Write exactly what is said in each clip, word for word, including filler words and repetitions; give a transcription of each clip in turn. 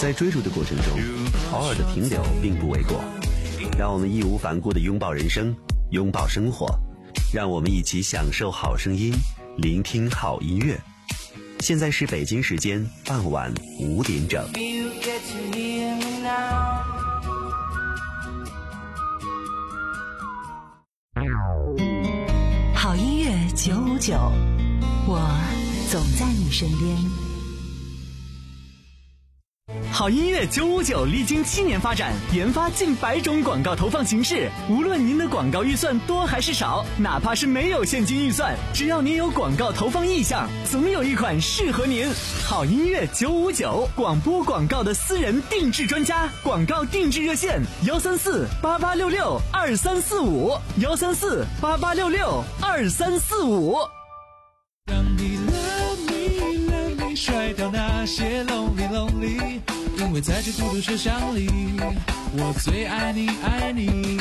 在追逐的过程中，偶尔的停留并不为过。让我们义无反顾地拥抱人生，拥抱生活，让我们一起享受好声音，聆听好音乐。现在是北京时间傍晚五点整。 好音乐九五九，我总在你身边。 好音乐九五九历经七年发展，研发近百种广告投放形式。无论您的广告预算多还是少，哪怕是没有现金预算，只要您有广告投放意向，总有一款适合您。好音乐九五九，广播广告的私人定制专家，广告定制热线幺三四八八六六二三四五幺三四八八六六二三四五。 让你 love me love me 甩掉那些 lonely lonely， 因为在这孤独世上里，我最爱你爱你。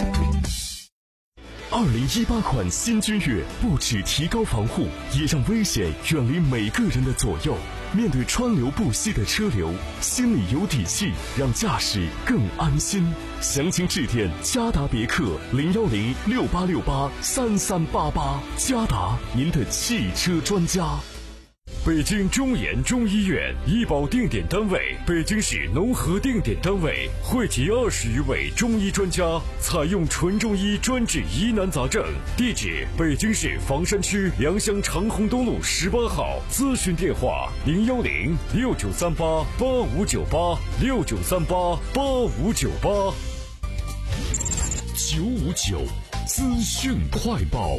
二零一八款新君越不只提高防护，也让危险远离每个人的左右。面对川流不息的车流，心里有底气，让驾驶更安心。详情致电嘉达别克零幺零六八六八三三八八，嘉达您的汽车专家。 北京中研中医院医保定点单位，北京市农合定点单位，汇集二十余位中医专家，采用纯中医专治疑难杂症。地址：北京市房山区良乡长虹东路十八号。咨询电话：零幺零六九三八八五九八六九三八八五九八。 九五九资讯快报。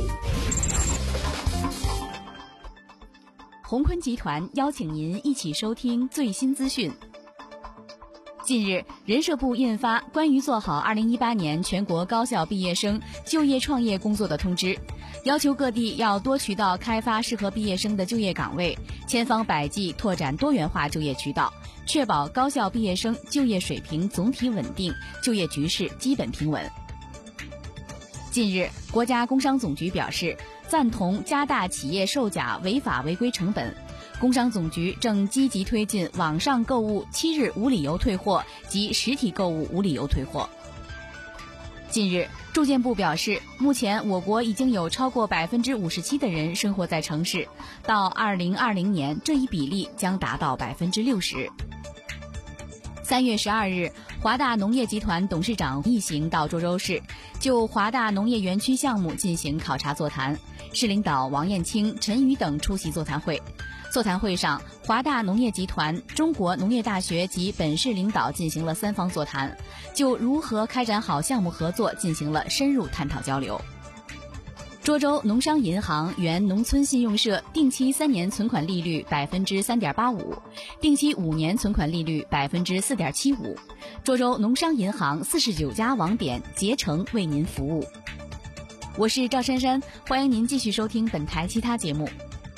鸿坤集团邀请您一起收听最新资讯。近日，人社部印发关于做好二零一八年全国高校毕业生就业创业工作的通知，要求各地要多渠道开发适合毕业生的就业岗位，千方百计拓展多元化就业渠道，确保高校毕业生就业水平总体稳定，就业局势基本平稳。近日，国家工商总局表示，赞同加大企业售假违法违规成本。工商总局正积极推进网上购物七日无理由退货及实体购物无理由退货。近日，住建部表示，目前我国已经有超过百分之五十七的人生活在城市，到二零二零年，这一比例将达到百分之六十。三月十二日，华大农业集团董事长一行到涿州市，就华大农业园区项目进行考察座谈。市领导王燕青、陈宇等出席座谈会。座谈会上，华大农业集团、中国农业大学及本市领导进行了三方座谈，就如何开展好项目合作进行了深入探讨交流。涿州农商银行原农村信用社定期三年存款利率百分之三点八五，定期五年存款利率百分之四点七五。涿州农商银行四十九家网点竭诚为您服务。我是赵珊珊，欢迎您继续收听本台其他节目。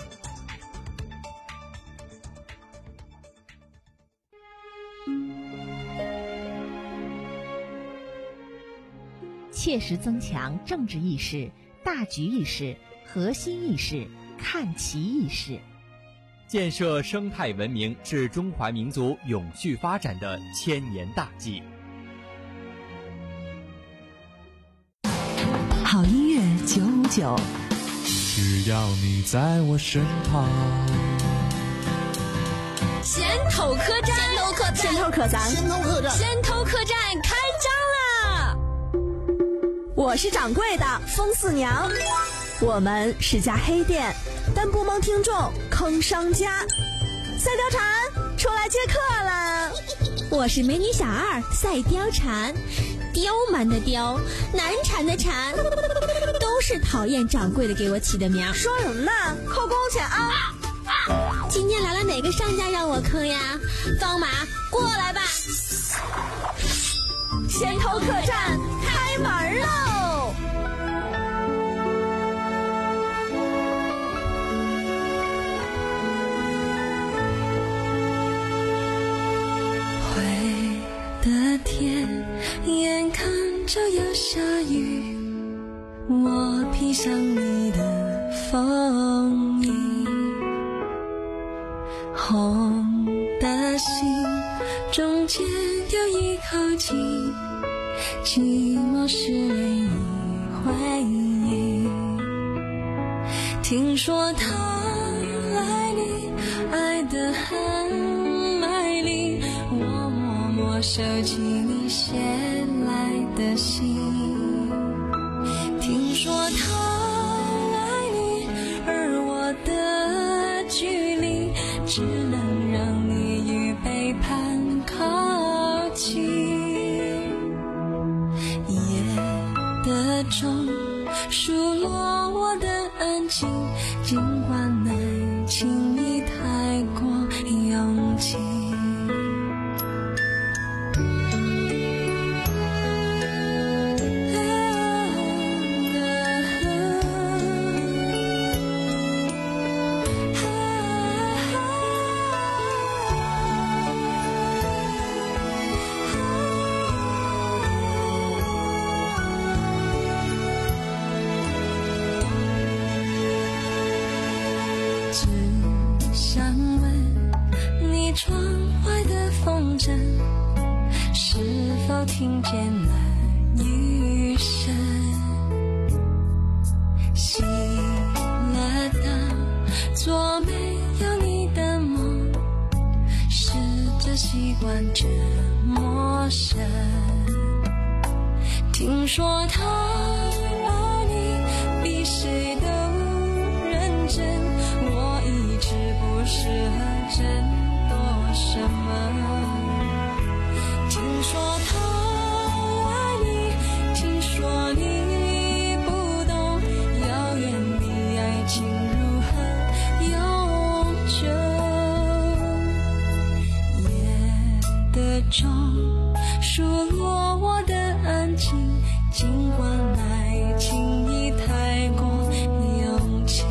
切实增强政治意识、大局意识、核心意识、看齐意识， 建设生态文明是中华民族永续发展的千年大计。 好音乐九五九， 只要你在我身旁。 先头客栈，先头客栈，先头客栈，先头客栈开张啦！ 我是掌柜的风四娘，我们是家黑店，但不蒙听众坑商家。赛貂蝉出来接客了。 我是美女小二赛貂蝉，刁蛮的刁，难缠的缠，都是讨厌掌柜的给我起的名。 说什么呢？扣工钱啊！ 今天来了哪个商家让我坑呀？方马过来吧。 先头客栈开门喽！ 灰的天眼看着要下雨，我披上你的风衣，红的心终房间有一口气，寂寞是唯一回忆。听说他爱你，爱得很卖力，我默默收起你写来的信。听说他爱你，而我的距离只能让你与背叛靠近。夜的钟数落我的安静，尽管爱情已太过拥挤。是否听见了雨声？熄了灯，做没有你的梦，试着习惯这陌生。听说他爱你比谁都认真，我一直不适合争夺什么。听说他爱你，听说你不懂遥远的爱情如何永久。夜的钟数落我的安静，尽管爱情已太过拥挤。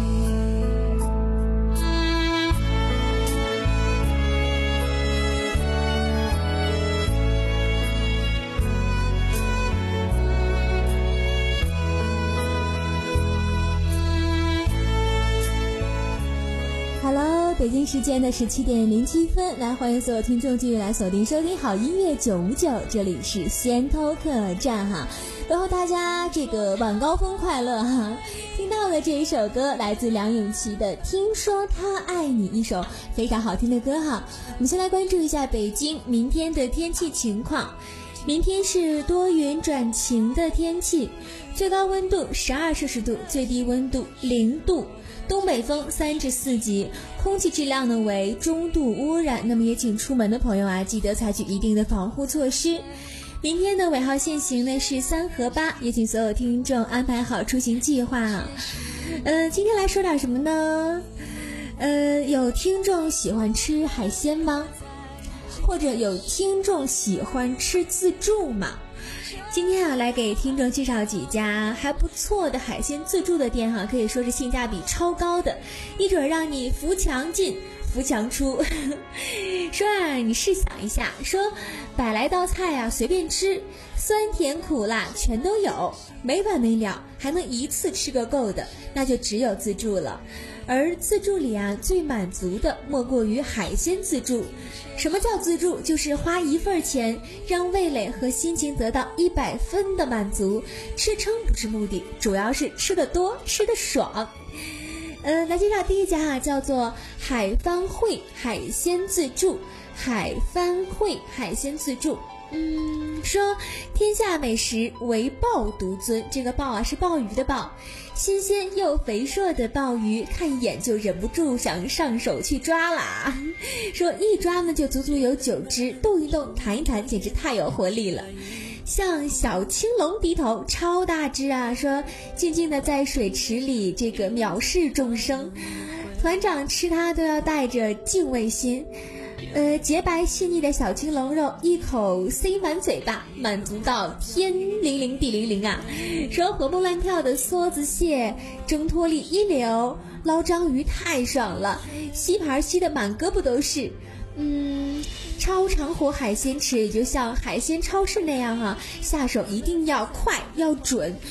北京时间的十七点零七分，来欢迎所有听众继续来锁定收听好音乐九五九，这里是先头客栈哈，然后大家这个晚高峰快乐哈。听到的这一首歌来自梁咏琪的《听说他爱你》，一首非常好听的歌哈。我们先来关注一下北京明天的天气情况。明天是多云转晴的天气，最高温度十二摄氏度，最低温度零度。东北风三至四级，空气质量呢为中度污染，那么也请出门的朋友啊，记得采取一定的防护措施。明天的尾号限行呢是三和八，也请所有听众安排好出行计划啊。呃，今天来说点什么呢？呃，有听众喜欢吃海鲜吗？或者有听众喜欢吃自助吗？今天啊，来给听众介绍几家还不错的海鲜自助的店哈，可以说是性价比超高的，一准让你扶墙进扶墙出。说啊，你试想一下，说百来道菜啊随便吃，酸甜苦辣全都有，没完没了，还能一次吃个够的，那就只有自助了。而自助里啊，最满足的莫过于海鲜自助。什么叫自助？就是花一份钱，让味蕾和心情得到一百分的满足。吃撑不是目的，主要是吃得多，吃得爽。呃，来介绍第一家啊，叫做海帆汇海鲜自助。海帆汇海鲜自助。嗯，说天下美食唯鲍独尊，这个鲍啊是鲍鱼的鲍，新鲜又肥硕的鲍鱼，看一眼就忍不住想上手去抓啦。说一抓呢就足足有九只，动一动弹一弹，简直太有活力了。像小青龙低头，超大只啊，说静静的在水池里这个藐视众生，团长吃它都要带着敬畏心。呃，洁白细腻的小青龙肉，一口塞满嘴巴，满足到天灵灵地灵灵啊！说活蹦乱跳的梭子蟹，挣脱力一流，捞章鱼太爽了，吸盘吸的满胳膊都是。嗯，超长活海鲜吃，也就像海鲜超市那样哈、啊，下手一定要快要准。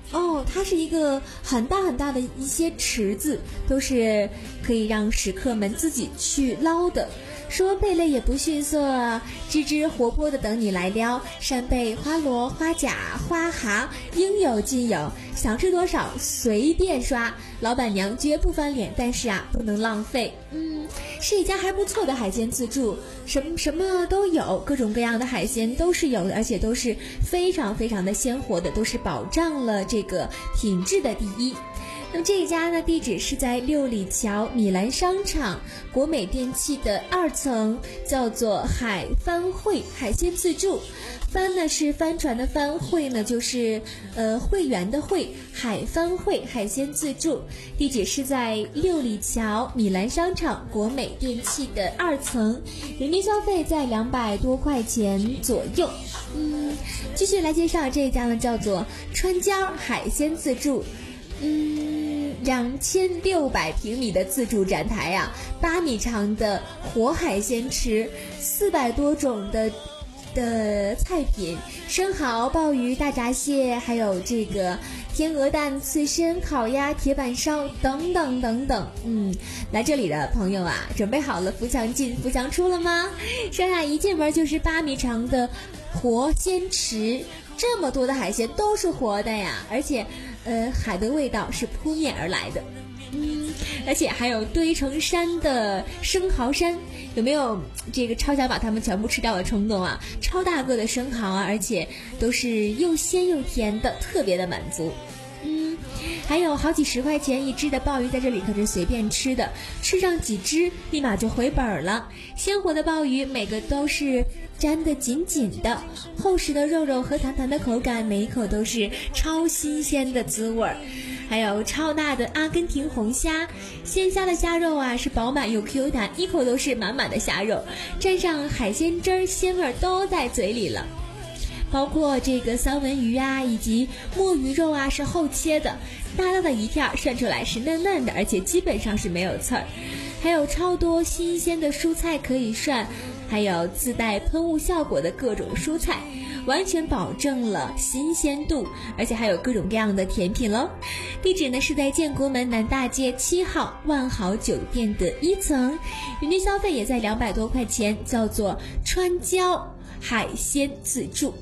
哦，它是一个很大很大的一些池子，都是可以让食客们自己去捞的。说贝类也不逊色啊，吱吱活泼的等你来撩，扇贝、花螺、花甲、花蛤应有尽有，想吃多少随便刷，老板娘绝不翻脸，但是啊不能浪费。嗯，是一家还不错的海鲜自助，什么什么都有，各种各样的海鲜都是有的，而且都是非常非常的鲜活的，都是保障了这个品质的第一。那么这一家呢，地址是在六里桥米兰商场国美电器的二层，叫做海帆会海鲜自助。帆呢是帆船的帆，会呢就是呃会员的会，海帆会海鲜自助。地址是在六里桥米兰商场国美电器的二层，人均消费在两百多块钱左右。嗯，继续来介绍这一家呢，叫做川椒海鲜自助。嗯，两千六百平米的自助展台啊，八米长的活海鲜池，四百多种的的菜品，生蚝、鲍鱼、大闸蟹，还有这个天鹅蛋、刺身、烤鸭、铁板烧等等等等。嗯，来这里的朋友啊，准备好了扶墙进扶墙出了吗？商场一进门就是八米长的活鲜池，这么多的海鲜都是活的呀，而且呃，海的味道是扑面而来的。嗯，而且还有堆成山的生蚝山，有没有这个超想把它们全部吃掉的冲动啊？超大个的生蚝啊，而且都是又鲜又甜的，特别的满足。嗯，还有好几十块钱一只的鲍鱼，在这里可是随便吃的，吃上几只立马就回本了。鲜活的鲍鱼每个都是粘得紧紧的，厚实的肉肉和弹弹的口感，每一口都是超新鲜的滋味儿。还有超大的阿根廷红虾，鲜虾的虾肉啊是饱满又 Q 弹，一口都是满满的虾肉，蘸上海鲜汁儿，鲜味都在嘴里了。包括这个三文鱼啊，以及墨鱼肉啊，是厚切的，大大的一片涮出来是嫩嫩的，而且基本上是没有刺儿。还有超多新鲜的蔬菜可以涮，还有自带喷雾效果的各种蔬菜，完全保证了新鲜度，而且还有各种各样的甜品咯。地址呢是在建国门南大街七号万豪酒店的一层，人均消费也在两百多块钱，叫做川椒海鲜自助。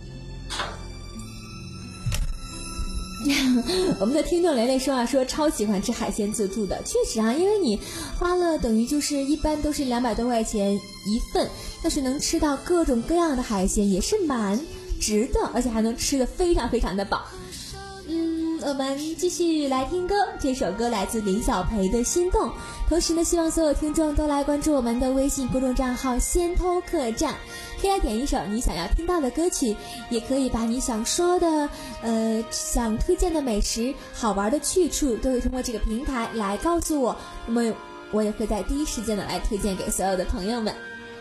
我们的听众雷雷说啊，说超喜欢吃海鲜自助的，确实啊，因为你花了等于就是一般都是两百多块钱一份，但是能吃到各种各样的海鲜，也是蛮值的，而且还能吃得非常非常的饱。嗯，我们继续来听歌，这首歌来自林小培的《心动》。同时呢，希望所有听众都来关注我们的微信公众账号先偷客栈，可以来点一首你想要听到的歌曲，也可以把你想说的呃想推荐的美食、好玩的去处，都会通过这个平台来告诉我，那么我也会在第一时间的来推荐给所有的朋友们。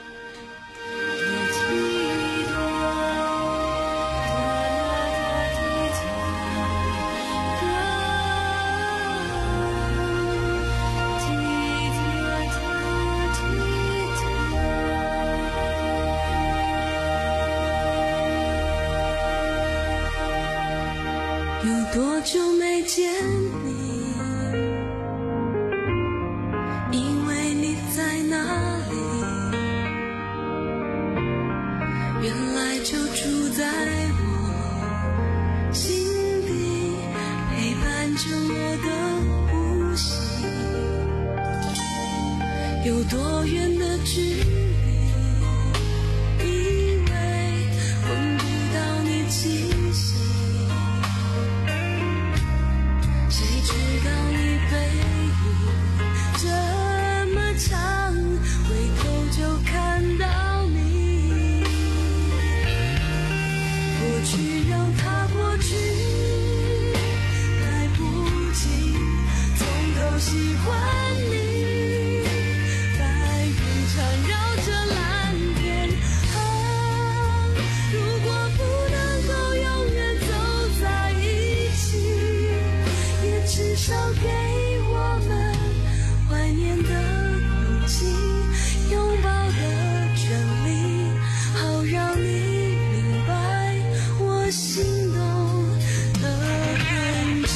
有多久没见你，因为你在哪里，原来就住在我心底，陪伴着我的呼吸。有多远的距离，以为闻不到你气息，谁知道你背影这么长，回头就看到你。过去让它过去，来不及从头喜欢你。白云缠绕着蓝天啊，如果不能够永远走在一起，至少给我们怀念的勇气，拥抱的权利，好让你明白我心动的原因。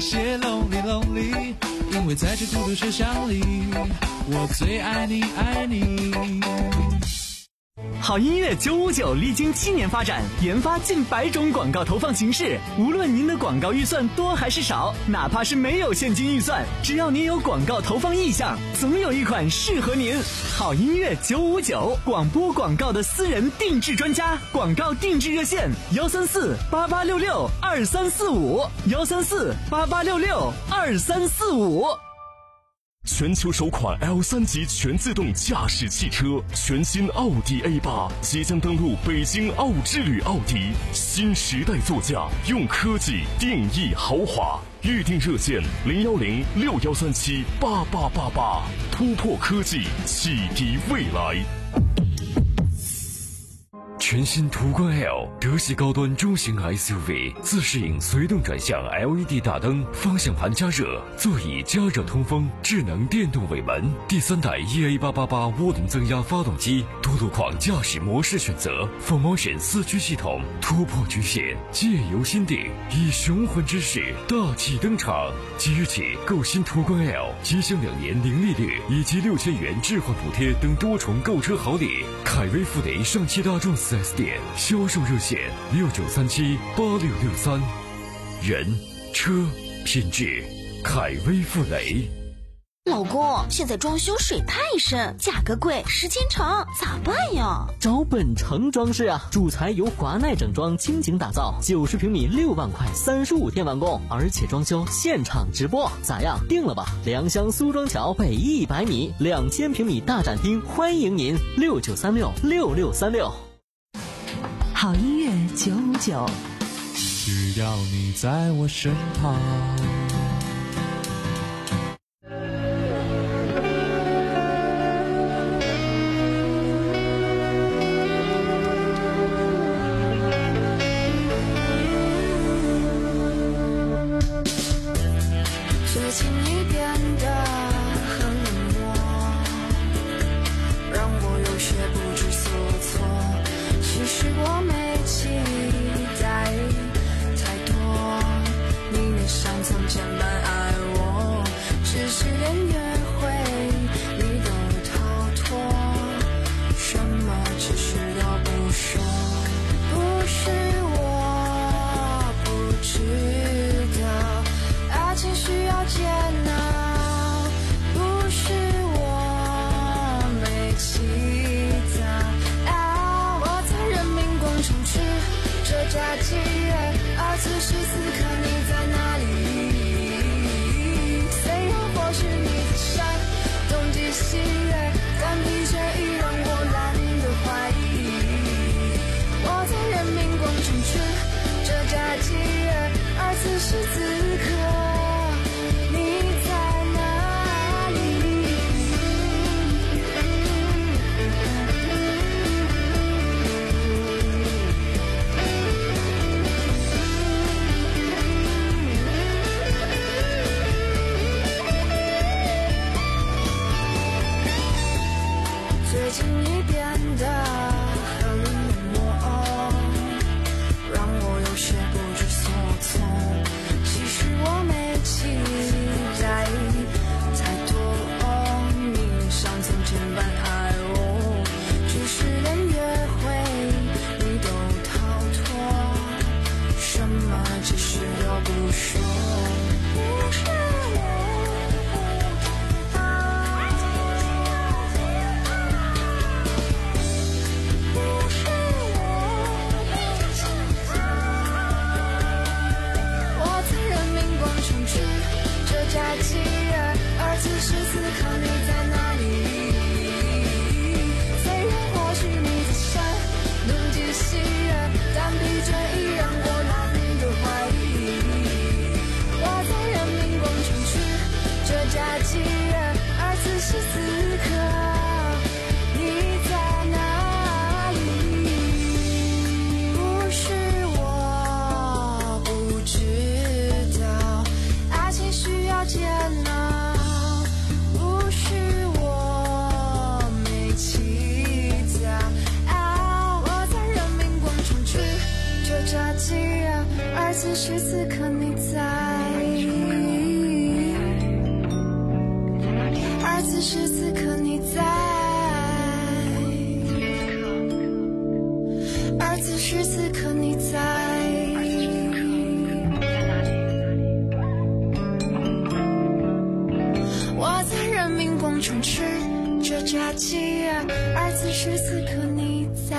些 lonely lonely， 因为在这孤独设想里，我最爱你爱你。 好音乐九五九历经七年发展，研发近百种广告投放形式。无论您的广告预算多还是少，哪怕是没有现金预算，只要您有广告投放意向，总有一款适合您。好音乐九五九，广播广告的私人定制专家，广告定制热线：幺三四八八六六二三四五，幺三四八八六六二三四五。 全球首款 L 三 级全自动驾驶汽车，全新奥迪 A 八即将登陆北京奥之旅奥迪，新时代座驾，用科技定义豪华。预定热线零幺零六幺三七八八八八，突破科技，启迪未来。 全新途观 L 德系高端中型 S U V， 自适应随动转向 L E D 大灯，方向盘加热，座椅加热通风，智能电动尾门，第三代 E A 八八八涡轮增压发动机，多路况驾驶模式选择 ，Full Motion 四驱系统，突破局限，借由心定，以雄浑之势大气登场。即日起购新途观 L， 即享两年零利率以及六千元置换补贴等多重购车好礼。凯威富雷上汽大众四 S 店销售热线六九三七八六六三，人车品质，凯威富雷。 老公，现在装修水太深，价格贵，时间长，咋办呀？ 找本城装饰啊，主材由华奈整装倾情打造，九十平米六万块，三十五天完工，而且装修现场直播，咋样？定了吧？良乡苏庄桥北一百米，两千平米大展厅，欢迎您，六九三六六六三六。 好音乐九五九， 只要你在我身旁。 最近你变得很冷漠，让我有些不知所措。其实我没期待太多，你能像从前般爱我，只是连约会你都逃脱，什么其实都不说。不是我不知道爱情需要接纳，不是我没期待啊！我在人民广场吃这家鸡，而此时此刻你在哪里？虽然或许你在山东极西，但疲倦已让我懒得怀疑。我在人民广场吃这家鸡，而此时此刻。最近你变得很冷漠，让我有些不知所措。其实我没期待太多，你像从前般爱我，只是连约会你都逃脱，什么其实都不说。不是假期，而此时此刻你在哪里？虽然或许你在山东极西，但疲倦已让我懒得怀疑。我在人民广场吃这假期，而此时此刻你在哪里？不是我不知道爱情需要接纳，不是我没期待啊！我在人民广场吃这炸鸡，而此时此刻你在。 此时此刻你在，而此时此刻你在，我在人民广场吃着炸鸡，而此时此刻你在。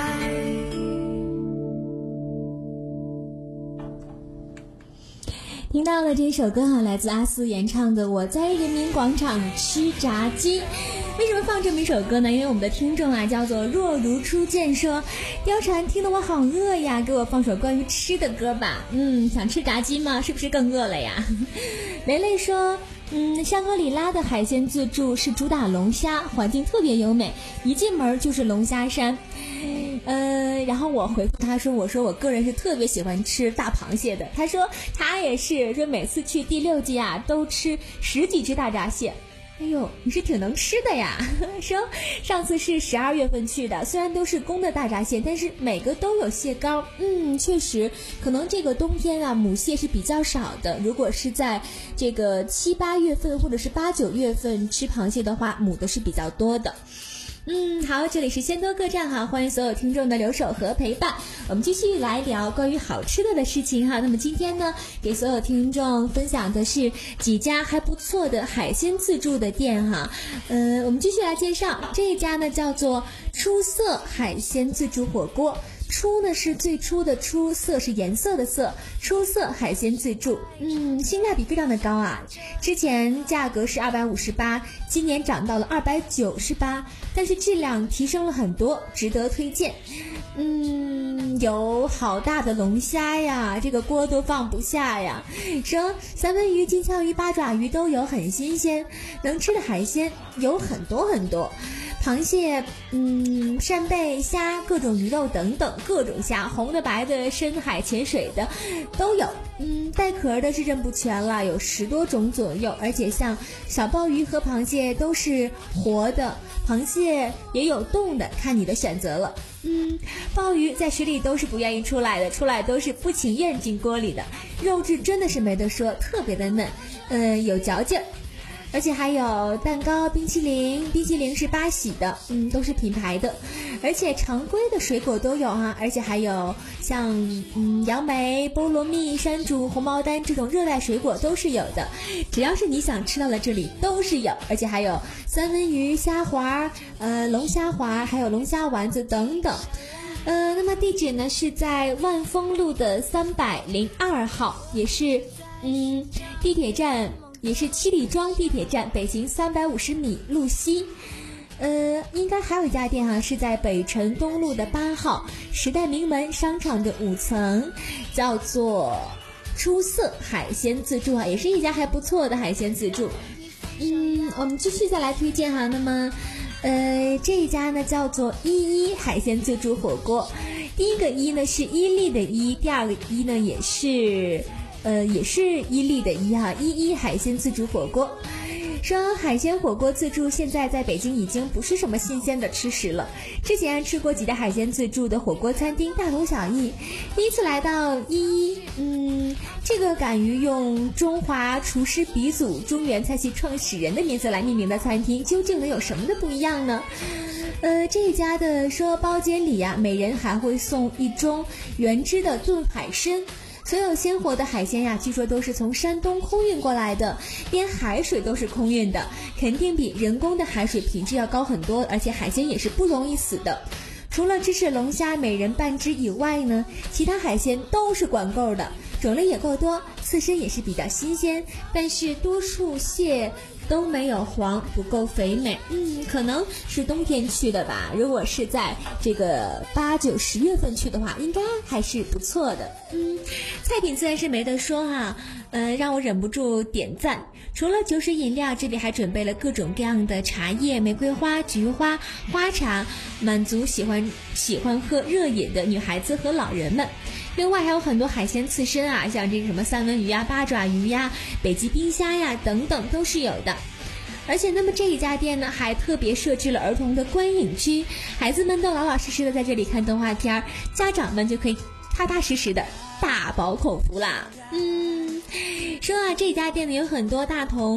听到了这首歌哈，来自阿斯演唱的《我在人民广场吃炸鸡》。为什么放这么一首歌呢？因为我们的听众啊叫做若如初见说，貂蝉听得我好饿呀，给我放首关于吃的歌吧。嗯，想吃炸鸡吗？是不是更饿了呀？雷雷说，嗯，香格里拉的海鲜自助是主打龙虾，环境特别优美，一进门就是龙虾山。呃，然后我回复他说，我说我个人是特别喜欢吃大螃蟹的。他说他也是，说每次去第六季啊都吃十几只大闸蟹。哎呦，你是挺能吃的呀！说上次是十二月份去的，虽然都是公的大闸蟹，但是每个都有蟹膏。嗯，确实，可能这个冬天啊，母蟹是比较少的。如果是在这个七八月份或者是八九月份吃螃蟹的话，母的是比较多的。嗯，好，这里是仙多客栈哈，欢迎所有听众的留守和陪伴。我们继续来聊关于好吃的的事情哈。那么今天呢，给所有听众分享的是几家还不错的海鲜自助的店哈。呃，我们继续来介绍这一家呢，叫做出色海鲜自助火锅。出呢是最初的出，色是颜色的色，出色海鲜自助，嗯，性价比非常的高啊。之前价格是二百五十八，今年涨到了二百九十八，但是质量提升了很多，值得推荐。嗯，有好大的龙虾呀，这个锅都放不下呀。说三文鱼、金枪鱼、八爪鱼都有，很新鲜，能吃的海鲜有很多很多。螃蟹、嗯，扇贝、虾，各种鱼肉等等，各种虾，红的、白的、深海潜水的都有。嗯，带壳的是认不全了，有十多种左右。而且像小鲍鱼和螃蟹都是活的，螃蟹也有冻的，看你的选择了。嗯，鲍鱼在水里都是不愿意出来的，出来都是不情愿进锅里的，肉质真的是没得说，特别的嫩，嗯，有嚼劲。而且还有蛋糕、冰淇淋，冰淇淋是八喜的，嗯，都是品牌的，而且常规的水果都有哈，而且还有像嗯杨梅、菠萝蜜、山竹、红毛丹这种热带水果都是有的，只要是你想吃到的这里都是有，而且还有三文鱼、虾滑、呃龙虾滑，还有龙虾丸子等等。呃，那么地址呢是在万丰路的三百零二号，也是嗯地铁站。也是七里庄地铁站北行三百五十米路西。呃，应该还有一家店哈，是在北辰东路的八号时代名门商场的五层，叫做出色海鲜自助啊，也是一家还不错的海鲜自助。嗯，我们继续再来推荐哈，那么呃这一家呢叫做依依海鲜自助火锅。第一个依呢是伊利的伊，第二个依呢也是呃，也是伊利的伊哈，依依海鲜自助火锅。说海鲜火锅自助现在在北京已经不是什么新鲜的吃食了，之前吃过几家海鲜自助的火锅餐厅大同小异，第一次来到依依，嗯，这个敢于用中华厨师鼻祖中原菜系创始人的名字来命名的餐厅，究竟能有什么的不一样呢？呃，这一家的说包间里呀、啊，每人还会送一盅原汁的炖海参。所有鲜活的海鲜呀，据说都是从山东空运过来的，连海水都是空运的，肯定比人工的海水品质要高很多，而且海鲜也是不容易死的。除了芝士龙虾每人半只以外呢，其他海鲜都是管够的，种类也够多，刺身也是比较新鲜，但是多数蟹都没有黄，不够肥美。嗯，可能是冬天去的吧，如果是在这个八九十月份去的话，应该还是不错的。嗯，菜品自然是没得说哈，呃，让我忍不住点赞。除了酒水饮料，这里还准备了各种各样的茶叶、玫瑰花、菊花、花茶，满足喜欢喜欢喝热饮的女孩子和老人们。另外还有很多海鲜刺身啊，像这个什么三文鱼呀、八爪鱼呀、北极冰虾呀等等都是有的。而且那么这一家店呢，还特别设置了儿童的观影区，孩子们都老老实实的在这里看动画片，家长们就可以踏踏实实的大饱口福啦。嗯，说啊，这家店呢有很多大同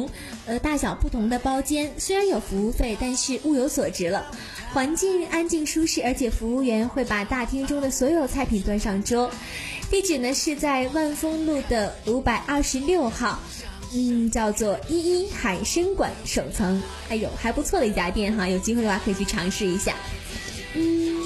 呃大小不同的包间，虽然有服务费，但是物有所值了。环境安静舒适，而且服务员会把大厅中的所有菜品端上桌。地址呢是在万丰路的五百二十六号，嗯，叫做一一海参馆首层。哎呦，还不错的一家店哈，有机会的话可以去尝试一下。嗯，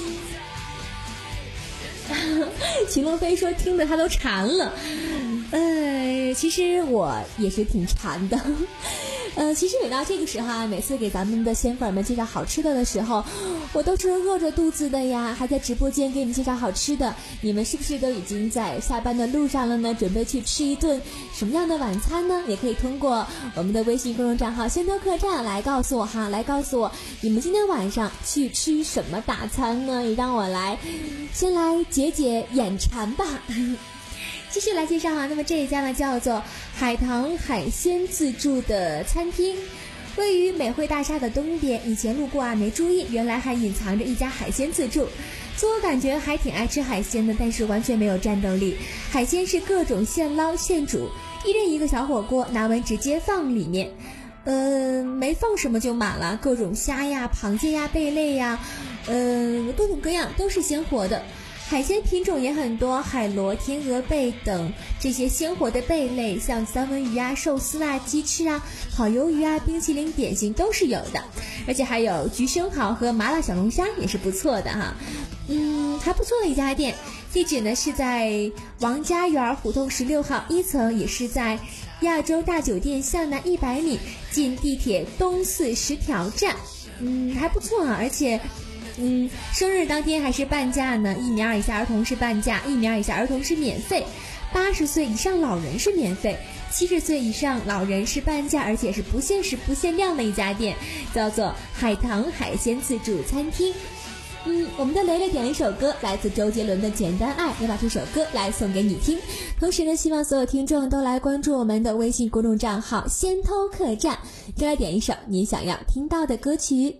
秦洛飞说听得他都馋了。呃，其实我也是挺馋的。呃，其实每到这个时候啊，每次给咱们的仙粉们介绍好吃的的时候，我都是饿着肚子的呀，还在直播间给你们介绍好吃的。你们是不是都已经在下班的路上了呢？准备去吃一顿什么样的晚餐呢？也可以通过我们的微信公众账号仙偷客栈来告诉我哈，来告诉我你们今天晚上去吃什么大餐呢？也让我来先来解解眼馋吧。继续来介绍哈，那么这一家呢叫做海棠海鲜自助的餐厅，位于美汇大厦的东边。以前路过啊没注意，原来还隐藏着一家海鲜自助。自我感觉还挺爱吃海鲜的，但是完全没有战斗力。海鲜是各种现捞现煮，一人一个小火锅，拿完直接放里面。呃，没放什么就满了，各种虾呀、螃蟹呀、贝类呀，呃，多种各样都是鲜活的。海鲜品种也很多，海螺、天鹅贝等这些鲜活的贝类，像三文鱼啊、寿司啊、鸡翅啊、烤鱿鱼啊、冰淇淋点心都是有的，而且还有焗生蚝和麻辣小龙虾也是不错的哈。嗯，还不错的一家店，地址呢是在王家园胡同十六号一层，也是在亚洲大酒店向南一百米，进地铁东四十条站。嗯，还不错啊，而且。嗯，生日当天还是半价呢，一米二以下儿童是半价，一米二以下儿童是免费，八十岁以上老人是免费，七十岁以上老人是半价，而且是不限时不限量的一家店，叫做海棠海鲜自助餐厅。嗯，我们的雷雷点了一首歌，来自周杰伦的《简单爱》，也把这首歌来送给你听。同时呢，希望所有听众都来关注我们的微信公众账号仙偷客栈，就来点一首你想要听到的歌曲。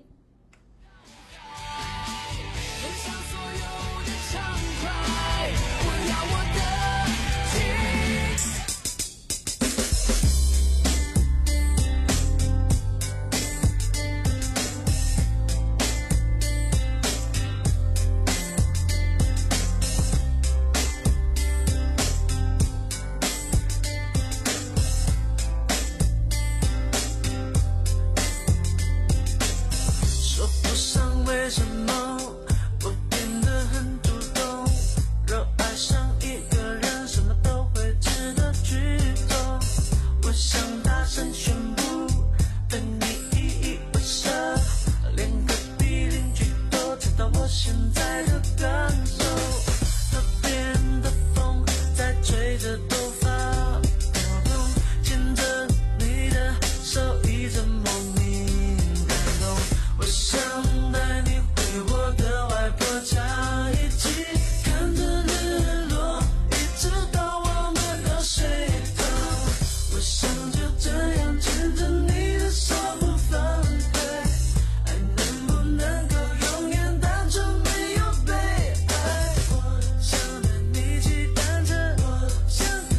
想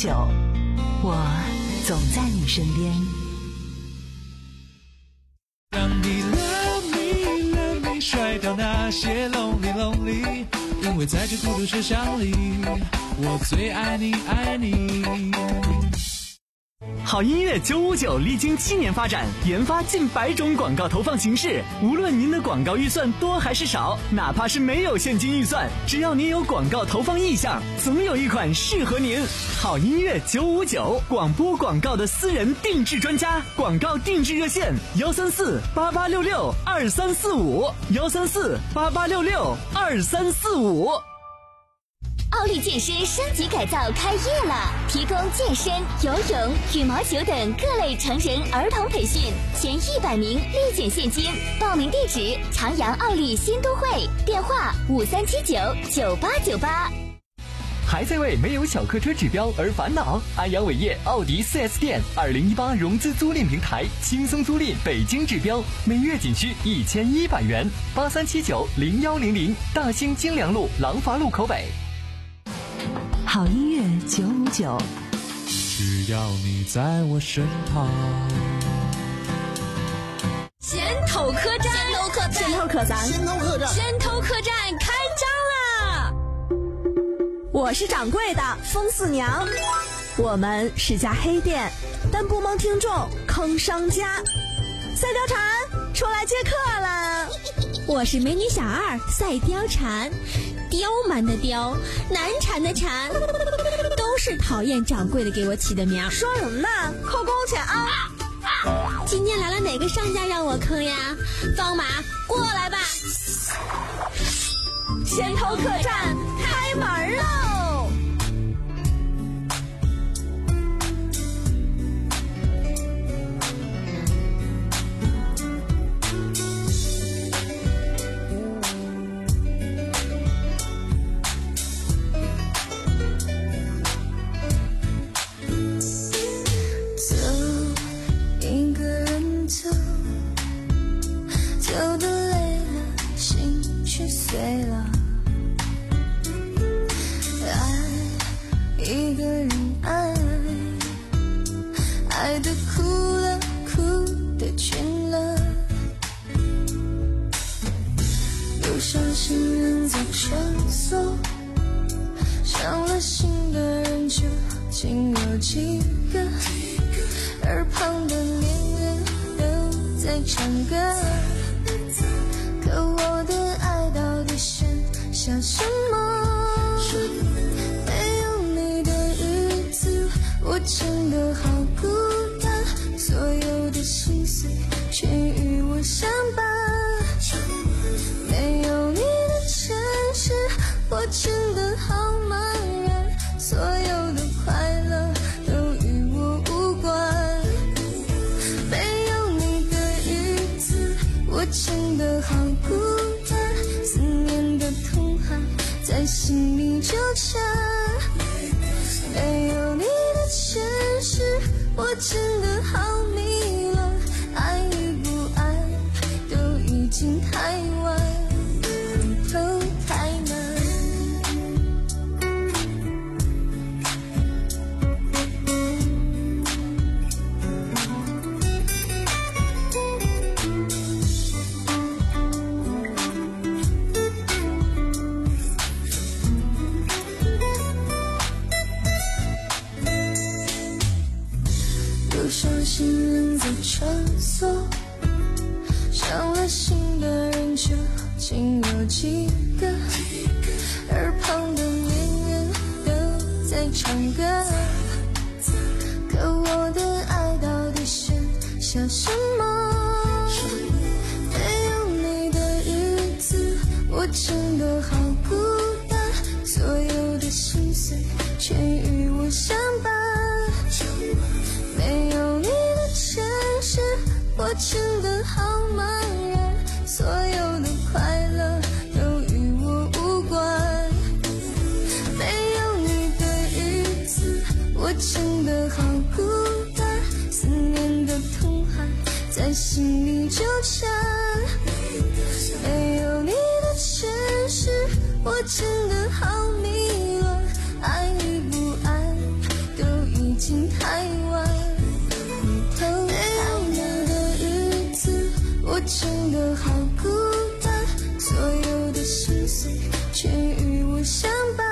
九，我总在你身边。 让你 love me love me 甩掉那些 lonely lonely， 因为在这孤独车厢里，我最爱你爱你。 好音乐九五九历经七年发展，研发近百种广告投放形式。无论您的广告预算多还是少，哪怕是没有现金预算，只要您有广告投放意向，总有一款适合您。好音乐九五九，广播广告的私人定制专家，广告定制热线：幺三四八八六六二三四五，幺三四八八六六二三四五。 奥利健身升级改造开业了，提供健身、游泳、羽毛球等各类成人儿童培训，前一百名立减现金。报名地址：长阳奥利新都会，电话五三七九九八九八。 还在为没有小客车指标而烦恼？安阳伟业奥迪 四 S 店二零一八融资租赁平台，轻松租赁北京指标，每月仅需一千一百元。八三七九零幺零零，大兴京良路廊坊路口北。 好音乐九五九， 只要你在我身旁。 先头客栈，先头客栈，先头客栈，先头客栈，先头客栈开张啦！我是掌柜的风四娘，我们是家黑店，但不蒙听众坑商家。赛貂蝉出来接客了。 我是美女小二赛貂蝉，刁蛮的刁，难缠的缠，都是讨厌掌柜的给我起的名。 说什么呢？扣工钱啊！ 今天来了哪个商家让我坑呀？放马过来吧！ 先头客栈开门喽！ 我真的好迷乱，爱与不爱都经太晚。头好冷的日子，我真的好孤单，所有的心碎全与我相伴。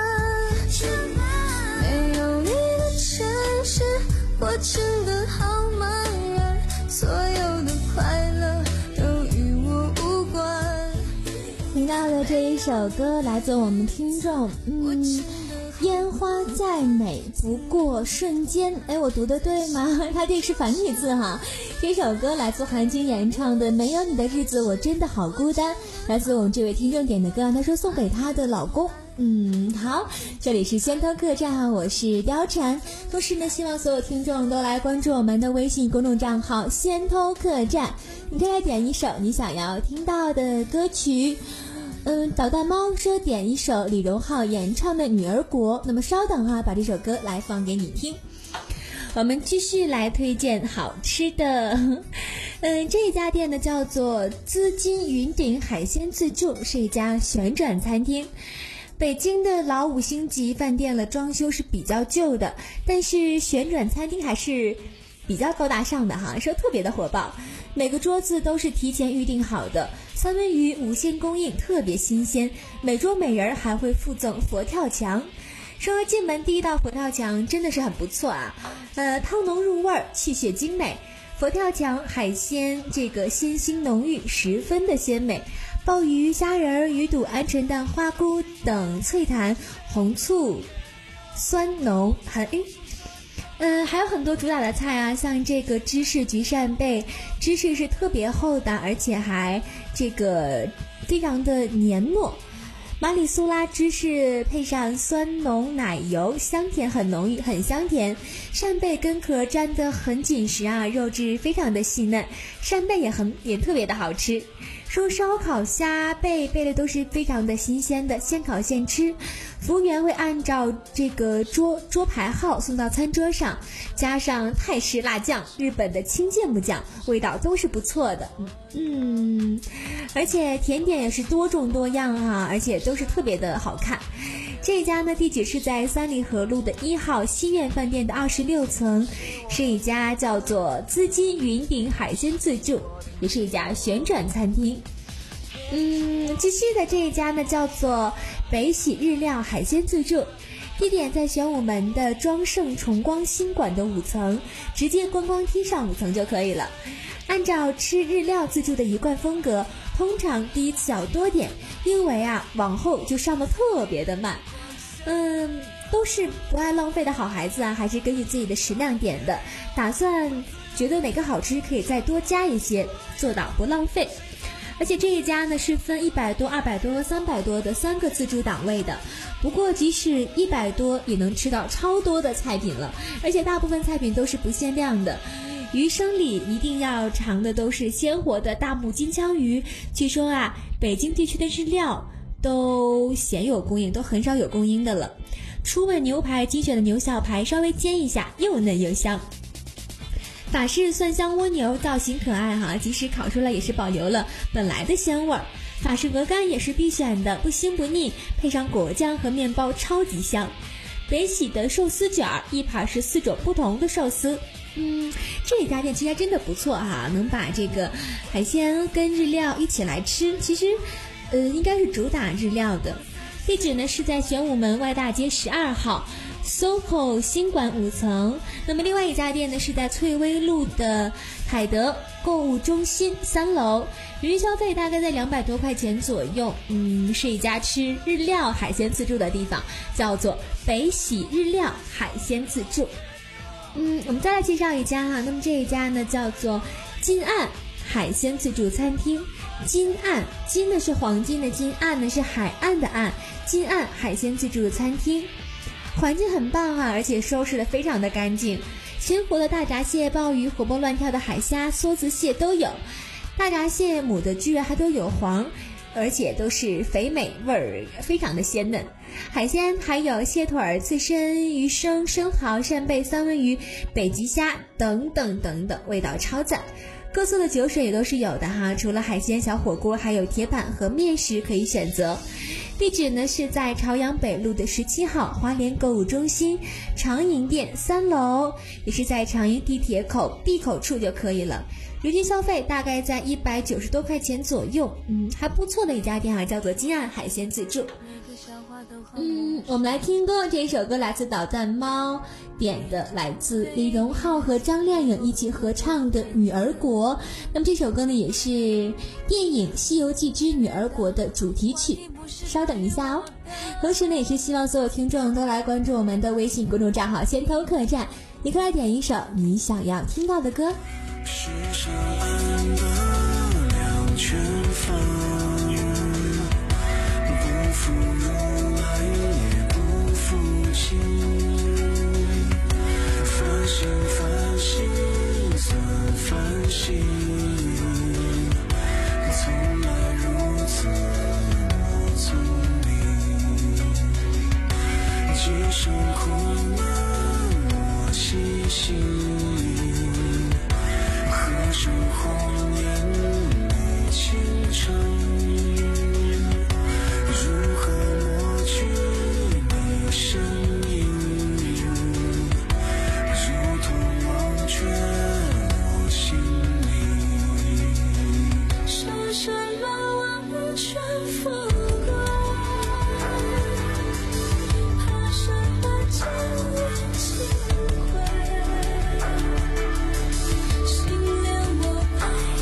没有你的城市，我真的好茫然，所有的快乐都与我无关。 听到的这一首歌来自我们听众，嗯，烟花再美不过瞬间。哎，我读的对吗？它这是繁体字哈。这首歌来自韩晶演唱的《没有你的日子我真的好孤单》，来自我们这位听众点的歌，他说送给他的老公。嗯，好，这里是先头客栈，我是貂蝉。同时呢，希望所有听众都来关注我们的微信公众账号先头客栈，你可以来点一首你想要听到的歌曲。嗯，捣蛋猫说点一首李荣浩演唱的《女儿国》，那么稍等哈，把这首歌来放给你听。我们继续来推荐好吃的，嗯，这家店呢叫做资金云顶海鲜自助，是一家旋转餐厅。北京的老五星级饭店了，装修是比较旧的，但是旋转餐厅还是比较高大上的哈，说特别的火爆，每个桌子都是提前预定好的，三文鱼无限供应，特别新鲜，每桌每人还会附赠佛跳墙。说进门第一道佛跳墙真的是很不错啊，呃，汤浓入味儿，气血精美，佛跳墙海鲜这个鲜腥浓郁，十分的鲜美。鲍鱼、虾仁、鱼肚、鹌鹑蛋、花菇等脆弹，红醋酸浓很诶。嗯，还有很多主打的菜啊，像这个芝士焗扇贝，芝士是特别厚的，而且还这个非常的黏糯。马里苏拉芝士配上酸浓奶油，香甜很浓郁，很香甜。扇贝跟壳粘得很紧实啊，肉质非常的细嫩，扇贝也很也特别的好吃。说烧烤虾贝贝类都是非常的新鲜的，现烤现吃，服务员会按照这个桌桌牌号送到餐桌上，加上泰式辣酱、日本的青芥末酱，味道都是不错的。嗯，而且甜点也是多种多样啊，而且都是特别的好看。这家呢地址是在三里河路的一号西苑饭店的二十六层，是一家叫做资金云顶海鲜自助，也是一家旋转餐厅。嗯，继续的这一家呢叫做北喜日料海鲜自助，地点在玄武门的庄盛崇光新馆的五层，直接观光梯上五层就可以了。按照吃日料自助的一贯风格，通常第一次要多点，因为啊往后就上得特别的慢。嗯，都是不爱浪费的好孩子啊，还是根据自己的食量点的，打算觉得哪个好吃可以再多加一些，做到不浪费。而且这一家呢是分一百多、二百多和三百多的三个自助档位的，不过即使一百多也能吃到超多的菜品了，而且大部分菜品都是不限量的。鱼生里一定要尝的都是鲜活的大目金枪鱼，据说啊北京地区的日料都鲜有供应，都很少有供应的了。初吻牛排，精选的牛小排稍微煎一下，又嫩又香。法式蒜香蜗牛造型可爱哈，即使烤出来也是保留了本来的鲜味儿。法式鹅肝也是必选的，不腥不腻，配上果酱和面包超级香。北喜的寿司卷儿，一盘是四种不同的寿司。嗯，这家店其实还真的不错哈，能把这个海鲜跟日料一起来吃，其实呃应该是主打日料的。地址呢是在玄武门外大街十二号S O H O 新馆五层，那么另外一家店呢是在翠微路的海德购物中心三楼，人均消费大概在两百多块钱左右。嗯，是一家吃日料海鲜自助的地方，叫做北喜日料海鲜自助。嗯，我们再来介绍一家哈，那么这一家呢叫做金岸海鲜自助餐厅。金岸，金呢是黄金的金，岸呢是海岸的岸，金岸海鲜自助餐厅。环境很棒啊，而且收拾得非常的干净，鲜活的大闸蟹、鲍鱼、活蹦乱跳的海虾、梭子蟹都有，大闸蟹母的居然还都有黄，而且都是肥美，味儿非常的鲜嫩。海鲜还有蟹腿、刺身、鱼生、生蚝、扇贝、三文鱼、北极虾等等等等，味道超赞。 各色的酒水也都是有的哈，除了海鲜小火锅，还有铁板和面食可以选择。地址呢是在朝阳北路的十七号华联购物中心长营店三楼，也是在长营地铁口 B 口处就可以了。人均消费大概在一百九十多块钱左右，嗯，还不错的一家店啊，叫做金岸海鲜自助。嗯，我们来听歌，这一首歌来自捣蛋猫点的，来自李荣浩和张靓颖一起合唱的《女儿国》。那么这首歌呢，也是电影《西游记之女儿国》的主题曲。稍等一下哦。同时呢，也是希望所有听众都来关注我们的微信公众账号先头客栈，你可以来点一首你想要听到的歌。 世上暗的两全放不负如来也不负情，繁星繁星怎繁星，从来如此我聪明，几生苦难我细心，何生红颜你倾城，如何抹去你身影，如同忘却我心灵，深深把完全放过，怕是会将我轻回，心连我爱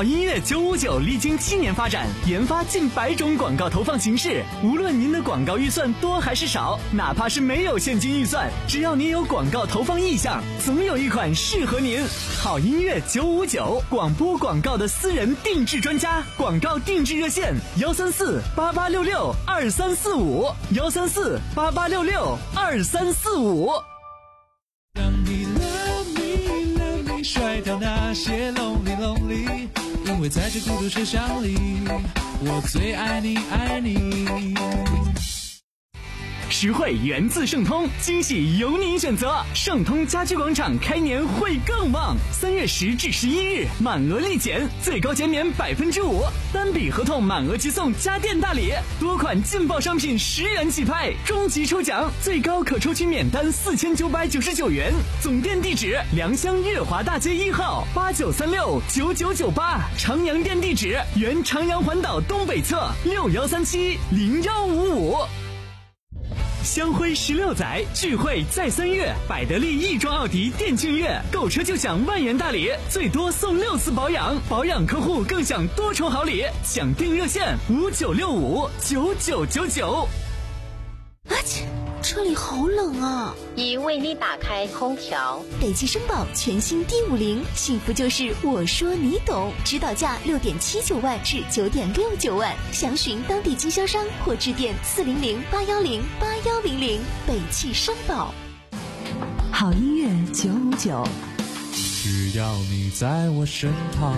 好音乐九五九历经七年发展，研发近百种广告投放形式。无论您的广告预算多还是少，哪怕是没有现金预算，只要您有广告投放意向，总有一款适合您。好音乐九五九，广播广告的私人定制专家，广告定制热线：幺三四八八六六二三四五，幺三四八八六六二三四五。 让你 love me love me 甩掉那些 lonely lonely， 因为在这孤独车厢里，我最爱你爱你。 实惠源自盛通，惊喜由您选择。盛通家居广场开年会更旺，三月十至十一日满额立减，最高减免百分之五，单笔合同满额即送家电大礼，多款劲爆商品十元起拍，终极抽奖最高可抽取免单四千九百九十九元。总店地址：良乡月华大街一号八九三六九九九八，长阳店地址：原长阳环岛东北侧六幺三七零幺五五。香辉十六载，聚会在三月，百得利亦庄奥迪店庆月，购车就享万元大礼，最多送六次保养，保养客户更享多重好礼。抢订热线：五九六五九九九九。 啊切，车里好冷啊！ 已为你打开空调。 北汽绅宝全新 D 五零，幸福就是我说你懂，指导价六点七九万至九点六九万，详询当地经销商或致电四零零八幺零八幺零零。北汽绅宝。 好音乐九五九， 只要你在我身旁。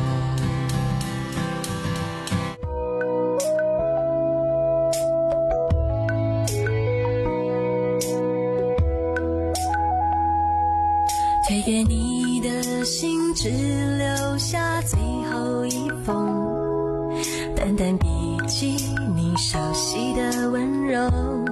推给你的信只留下最后一封，淡淡笔记你熟悉的温柔，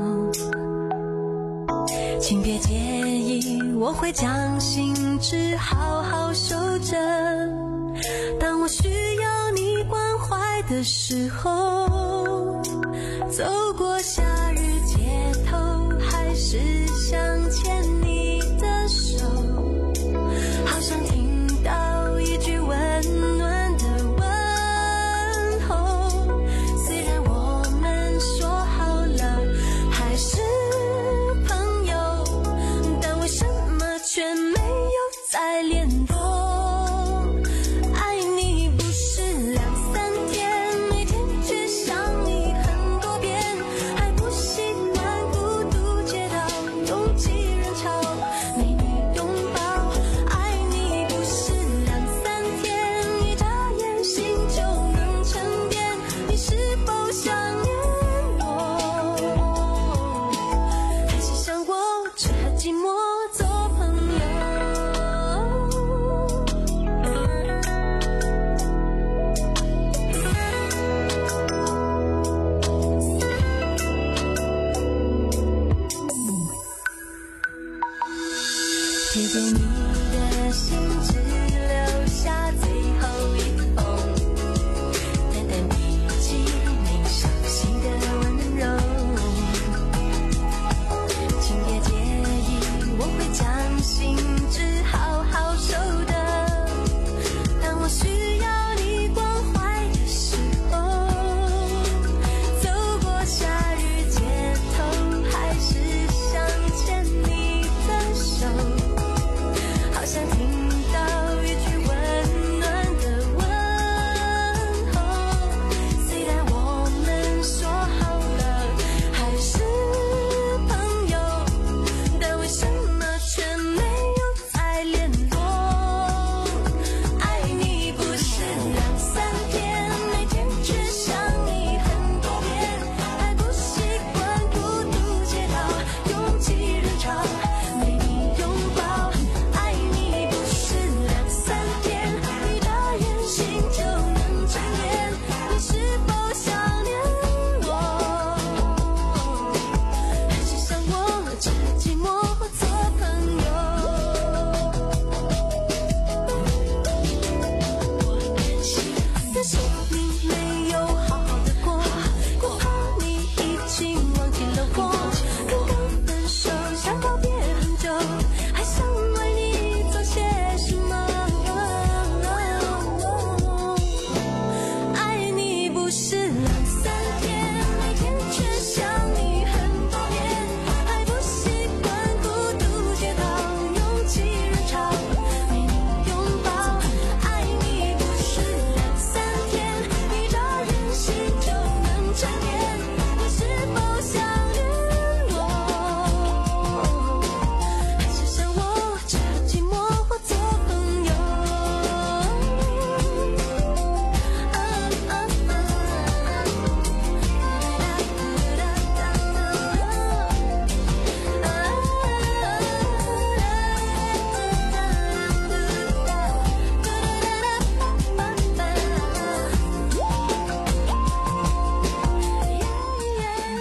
请别介意，我会将信纸好好收着，当我需要你关怀的时候，走过夏日街头，还是想牵你的手，好想听到一句温暖的问候，虽然我们说好了还是朋友，但为什么却没有再联络？爱你不是两三天，每天却想你很多遍，还不习惯孤独街道拥挤人潮，美女拥抱。爱你不是两三天，一眨眼心就能沉淀，你是否想念我？还是想过只和寂寞做朋友？贴给你的信只留下最后一封，淡淡笔记你熟悉的温柔，请别介意，我会将信纸好好收的，当我需要你关怀的时候，走过夏日街头，还是想牵你的手，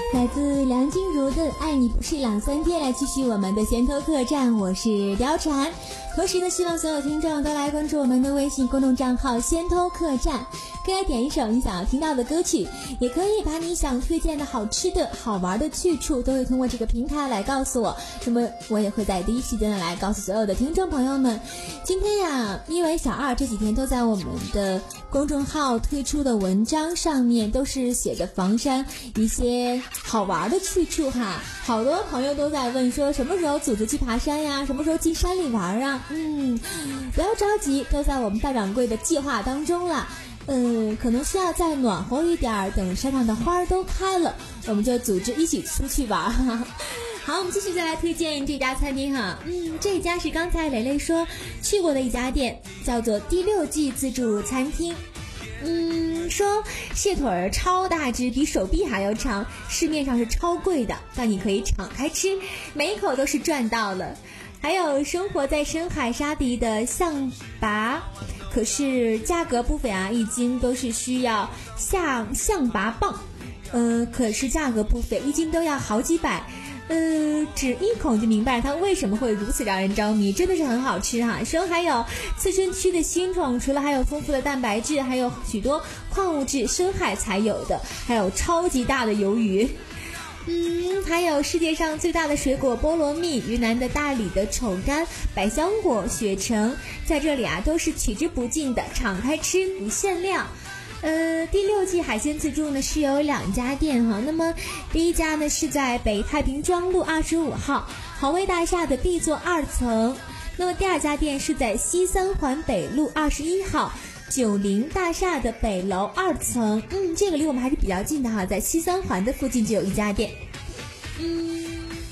来自梁静茹的《爱你不是两三天》，来继续我们的闲头客栈，我是貂蝉。同时呢，希望所有听众都来关注我们的微信公众账号闲头客栈，可以来点一首你想要听到的歌曲，也可以把你想推荐的好吃的好玩的去处都会通过这个平台来告诉我，那么我也会在第一时间的来告诉所有的听众朋友们。今天呀，因为小二这几天都在我们的公众号推出的文章上面都是写着房山一些好玩的去处哈，好多朋友都在问说什么时候组织去爬山呀，什么时候进山里玩啊。嗯，不要着急，都在我们大掌柜的计划当中了。嗯，可能需要再暖和一点，等山上的花儿都开了，我们就组织一起出去玩。好，我们继续再来推荐这家餐厅哈。嗯，这家是刚才蕾蕾说去过的一家店，叫做第六季自助餐厅。嗯，说蟹腿儿超大只，比手臂还要长，市面上是超贵的，但你可以敞开吃，每一口都是赚到了。还有生活在深海沙底的象拔，可是价格不菲啊，一斤都是需要象象拔蚌，呃，可是价格不菲，一斤都要好几百。呃，只一口就明白它为什么会如此让人着迷，真的是很好吃哈。说还有刺身区的新宠，除了还有丰富的蛋白质，还有许多矿物质，深海才有的，还有超级大的鱿鱼。嗯，还有世界上最大的水果菠萝蜜，云南的大理的丑柑，百香果，雪橙，在这里啊都是取之不尽的，敞开吃不限量。呃，第六季海鲜自助呢是有两家店哈，那么第一家呢是在北太平庄路二十五号豪威大厦的 B 座二层，那么第二家店是在西三环北路二十一号九零大厦的北楼二层。嗯，这个离我们还是比较近的哈，在西三环的附近就有一家店。嗯，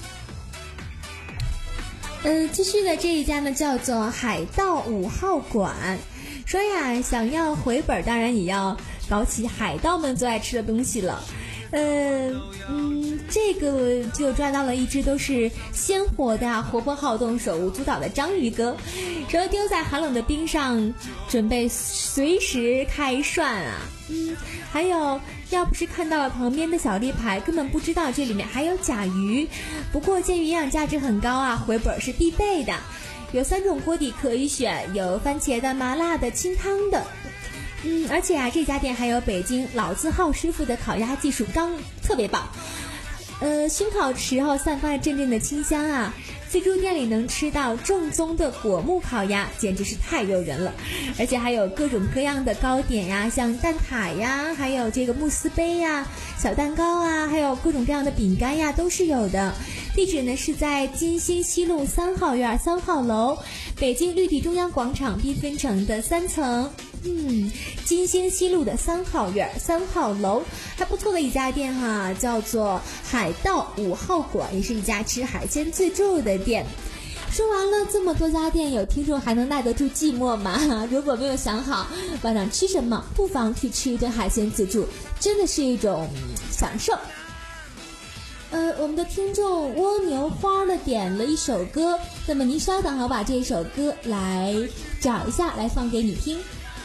呃，继续的这一家呢叫做海盗五号馆。说呀，想要回本当然也要搞起海盗们最爱吃的东西了。呃嗯，这个就抓到了一只都是鲜活的、啊、活泼好动、手舞足蹈的章鱼哥，然后丢在寒冷的冰上，准备随时开涮啊。嗯，还有，要不是看到了旁边的小立牌，根本不知道这里面还有甲鱼。不过鉴于营养价值很高啊，回本是必备的。有三种锅底可以选，有番茄的、麻辣的、清汤的。嗯，而且啊，这家店还有北京老字号师傅的烤鸭技术，刚特别棒。呃，熏烤时候散发阵阵的清香啊！自助店里能吃到正宗的果木烤鸭，简直是太诱人了。而且还有各种各样的糕点呀，像蛋挞呀，还有这个慕斯杯呀、小蛋糕啊，还有各种各样的饼干呀，都是有的。地址呢是在金星西路三号院三号楼，北京绿地中央广场缤纷城的三层。嗯，金星西路的三号院三号楼，还不错的一家店哈，叫做海盗五号馆，也是一家吃海鲜自助的店。说完了这么多家店，有听众还能耐得住寂寞吗？如果没有想好晚上吃什么，不妨去吃一顿海鲜自助，真的是一种享受。呃，我们的听众蜗牛花呢点了一首歌，那么您稍等，我把这首歌来找一下，来放给你听。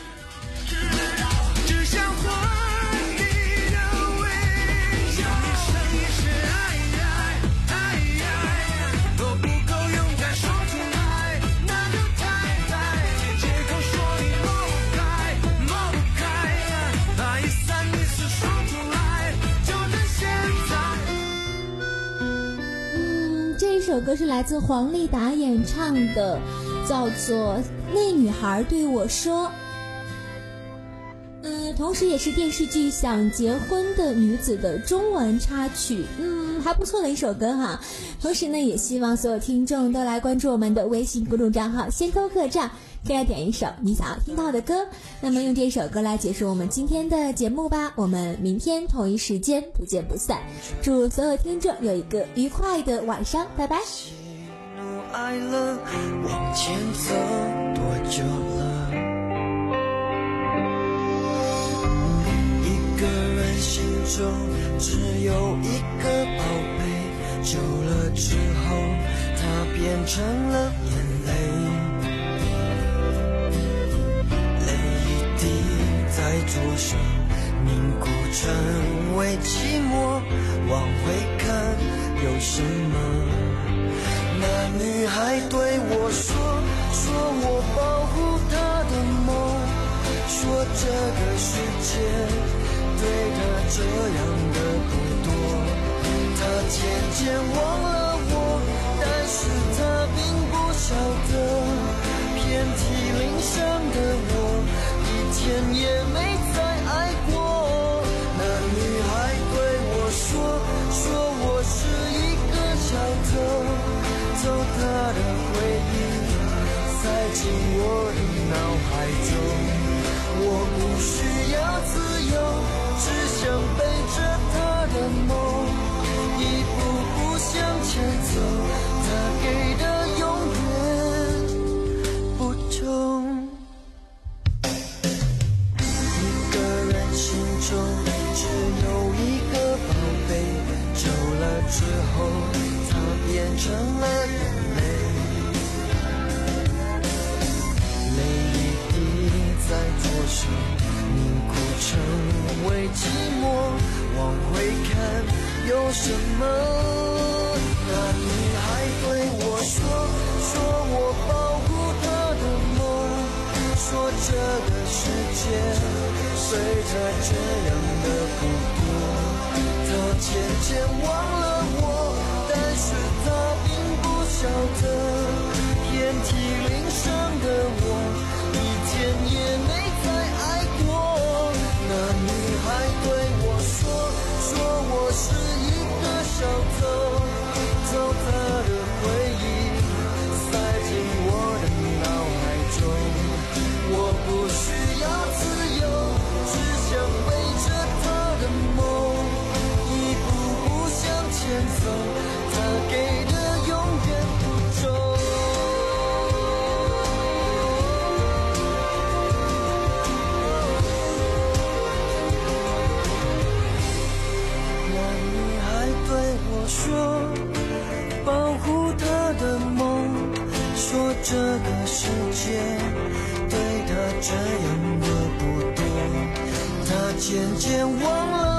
只想还你的微笑，一生一世爱爱爱爱，若不够勇敢说出来，那就太太借口说你抹不开抹不开，那一三一四说出来，就在现在。 嗯，这首歌是来自黄丽达演唱的，叫做《那女孩对我说》。嗯，同时也是电视剧《想结婚的女子》的中文插曲，嗯，还不错的一首歌哈。同时呢，也希望所有听众都来关注我们的微信公众账号“先偷客栈”，可以来点一首你想要听到的歌。那么用这首歌来结束我们今天的节目吧，我们明天同一时间不见不散。祝所有听众有一个愉快的晚上，拜拜。 喜怒哀乐，往前走多久了？一个人心中只有一个宝贝，久了之后它变成了眼泪，泪一滴在左手凝固成为寂寞。 往回看有什么？那女孩对我说，说我保护她的梦，说这个世界对她这样的不多。她渐渐忘了我，但是她并不晓得，遍体鳞伤的我，一天也没再爱过。那女孩对我说，说我是一个小偷，偷她的回忆塞进我的脑海中。我不需要自由，只想背着她的梦，一步步向前走，她给的永远不同。一个人心中只有一个宝贝，久了之后它变成了眼泪，泪一滴在左手凝固成为寂寞，往回看有什么？那女孩对我说，说我保护她的梦，说这个世界随她这样的不多。她渐渐忘了我，但是她并不晓得，遍体鳞伤的我，一天也没再爱过。那女孩对我说，说我是一个小偷，偷她的回忆塞进我的脑海中。我不需要自由，只想背着她的梦，一步步向前走，她给的永远不重。那女孩对我说，保护她的梦，说这个世界对她这样的不多。她渐渐忘了